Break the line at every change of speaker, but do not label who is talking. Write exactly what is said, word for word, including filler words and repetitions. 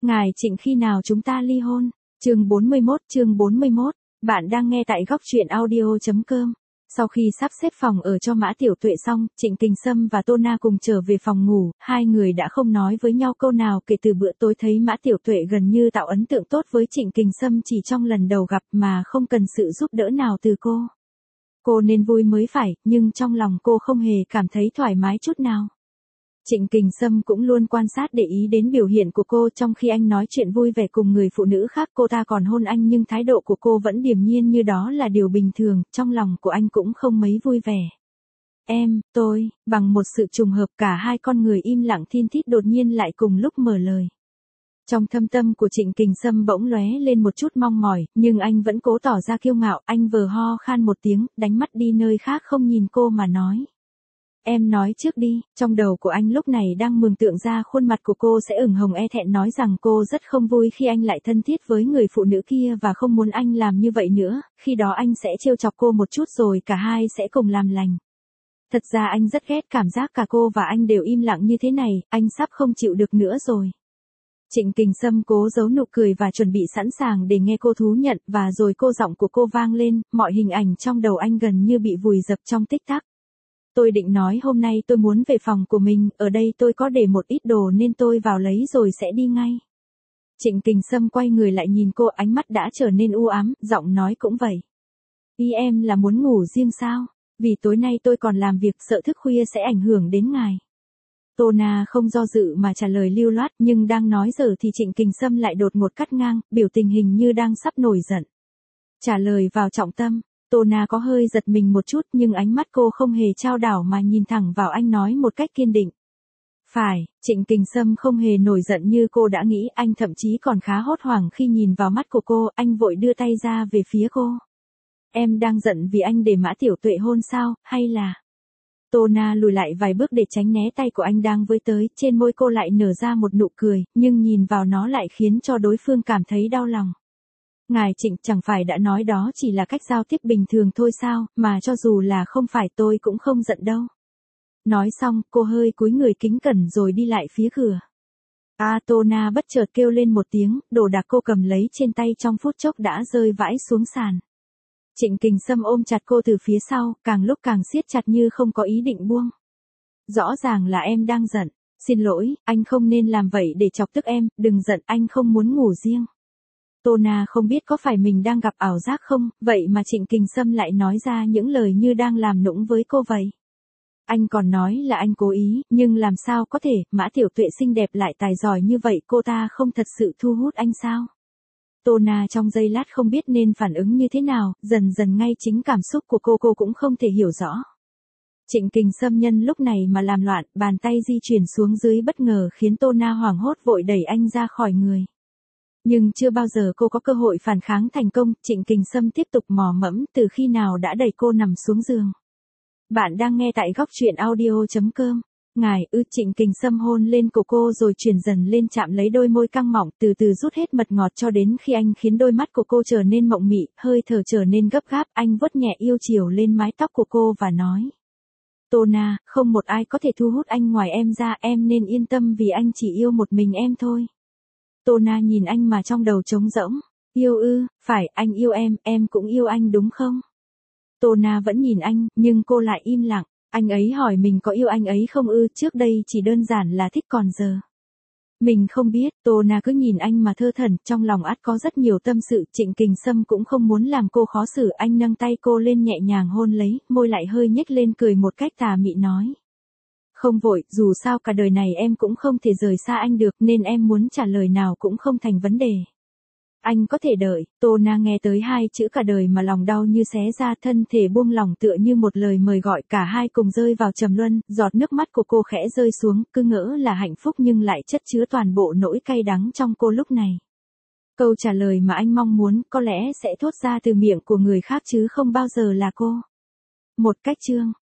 Ngài Trịnh khi nào chúng ta ly hôn? Chương bốn mươi mốt, chương bốn mươi mốt. Bạn đang nghe tại góc truyện audio chấm com. Sau khi sắp xếp phòng ở cho Mã Tiểu Tuệ xong, Trịnh Kình Sâm và Tô Na cùng trở về phòng ngủ, hai người đã không nói với nhau câu nào kể từ bữa tối thấy Mã Tiểu Tuệ gần như tạo ấn tượng tốt với Trịnh Kình Sâm chỉ trong lần đầu gặp mà không cần sự giúp đỡ nào từ cô. Cô nên vui mới phải, nhưng trong lòng cô không hề cảm thấy thoải mái chút nào. Trịnh Kình Sâm cũng luôn quan sát để ý đến biểu hiện của cô, trong khi anh nói chuyện vui vẻ cùng người phụ nữ khác cô ta còn hôn anh nhưng thái độ của cô vẫn điềm nhiên như đó là điều bình thường, trong lòng của anh cũng không mấy vui vẻ. Em, tôi, bằng một sự trùng hợp cả hai con người im lặng thin thít đột nhiên lại cùng lúc mở lời. Trong thâm tâm của Trịnh Kình Sâm bỗng lóe lên một chút mong mỏi, nhưng anh vẫn cố tỏ ra kiêu ngạo, anh vờ ho khan một tiếng, đánh mắt đi nơi khác không nhìn cô mà nói. Em nói trước đi, trong đầu của anh lúc này đang mường tượng ra khuôn mặt của cô sẽ ửng hồng e thẹn nói rằng cô rất không vui khi anh lại thân thiết với người phụ nữ kia và không muốn anh làm như vậy nữa, khi đó anh sẽ trêu chọc cô một chút rồi cả hai sẽ cùng làm lành. Thật ra anh rất ghét cảm giác cả cô và anh đều im lặng như thế này, anh sắp không chịu được nữa rồi. Trịnh Kình Sâm cố giấu nụ cười và chuẩn bị sẵn sàng để nghe cô thú nhận và rồi cô giọng của cô vang lên, mọi hình ảnh trong đầu anh gần như bị vùi dập trong tích tắc. Tôi định nói hôm nay tôi muốn về phòng của mình, ở đây tôi có để một ít đồ nên tôi vào lấy rồi sẽ đi ngay. Trịnh Kình Sâm quay người lại nhìn cô, ánh mắt đã trở nên u ám, giọng nói cũng vậy. Ý em là muốn ngủ riêng sao? Vì tối nay tôi còn làm việc, sợ thức khuya sẽ ảnh hưởng đến ngài. Tô Na không do dự mà trả lời lưu loát, nhưng đang nói giờ thì Trịnh Kình Sâm lại đột ngột cắt ngang, biểu tình hình như đang sắp nổi giận. Trả lời vào trọng tâm. Tô Na có hơi giật mình một chút nhưng ánh mắt cô không hề chao đảo mà nhìn thẳng vào anh nói một cách kiên định. Phải, Trịnh Kình Sâm không hề nổi giận như cô đã nghĩ, anh thậm chí còn khá hốt hoảng khi nhìn vào mắt của cô, anh vội đưa tay ra về phía cô. Em đang giận vì anh để Mã Tiểu Tuệ hôn sao, hay là... Tô Na lùi lại vài bước để tránh né tay của anh đang với tới, trên môi cô lại nở ra một nụ cười, nhưng nhìn vào nó lại khiến cho đối phương cảm thấy đau lòng. Ngài Trịnh chẳng phải đã nói đó chỉ là cách giao tiếp bình thường thôi sao, mà cho dù là không phải tôi cũng không giận đâu. Nói xong, cô hơi cúi người kính cẩn rồi đi lại phía cửa. A Tô Na bất chợt kêu lên một tiếng, đồ đạc cô cầm lấy trên tay trong phút chốc đã rơi vãi xuống sàn. Trịnh Kình Sâm ôm chặt cô từ phía sau, càng lúc càng siết chặt như không có ý định buông. Rõ ràng là em đang giận. Xin lỗi, anh không nên làm vậy để chọc tức em, đừng giận, anh không muốn ngủ riêng. Tô Na không biết có phải mình đang gặp ảo giác không, vậy mà Trịnh Kình Sâm lại nói ra những lời như đang làm nũng với cô vậy. Anh còn nói là anh cố ý, nhưng làm sao có thể, Mã Tiểu Tuệ xinh đẹp lại tài giỏi như vậy, cô ta không thật sự thu hút anh sao? Tô Na trong giây lát không biết nên phản ứng như thế nào, dần dần ngay chính cảm xúc của cô cô cũng không thể hiểu rõ. Trịnh Kình Sâm nhân lúc này mà làm loạn, bàn tay di chuyển xuống dưới bất ngờ khiến Tô Na hoảng hốt vội đẩy anh ra khỏi người. Nhưng chưa bao giờ cô có cơ hội phản kháng thành công, Trịnh Kình Sâm tiếp tục mò mẫm từ khi nào đã đẩy cô nằm xuống giường. Bạn đang nghe tại góc truyện audio chấm com. Ngài ư Trịnh Kình Sâm hôn lên cổ cô rồi chuyển dần lên chạm lấy đôi môi căng mỏng, từ từ rút hết mật ngọt cho đến khi anh khiến đôi mắt của cô trở nên mộng mị, hơi thở trở nên gấp gáp, anh vuốt nhẹ yêu chiều lên mái tóc của cô và nói. Tô Na, không một ai có thể thu hút anh ngoài em ra, em nên yên tâm vì anh chỉ yêu một mình em thôi. Tô Na nhìn anh mà trong đầu trống rỗng. Yêu ư, phải, anh yêu em, em cũng yêu anh đúng không? Tô Na vẫn nhìn anh, nhưng cô lại im lặng. Anh ấy hỏi mình có yêu anh ấy không ư, trước đây chỉ đơn giản là thích còn giờ. Mình không biết, Tô Na cứ nhìn anh mà thơ thẩn, trong lòng ắt có rất nhiều tâm sự, Trịnh Kình Sâm cũng không muốn làm cô khó xử, anh nâng tay cô lên nhẹ nhàng hôn lấy, môi lại hơi nhếch lên cười một cách tà mị nói. Không vội, dù sao cả đời này em cũng không thể rời xa anh được nên em muốn trả lời nào cũng không thành vấn đề. Anh có thể đợi. Tô Na nghe tới hai chữ cả đời mà lòng đau như xé ra, thân thể buông lỏng tựa như một lời mời gọi, cả hai cùng rơi vào trầm luân, giọt nước mắt của cô khẽ rơi xuống, cứ ngỡ là hạnh phúc nhưng lại chất chứa toàn bộ nỗi cay đắng trong cô lúc này. Câu trả lời mà anh mong muốn có lẽ sẽ thốt ra từ miệng của người khác chứ không bao giờ là cô. Một cách chương.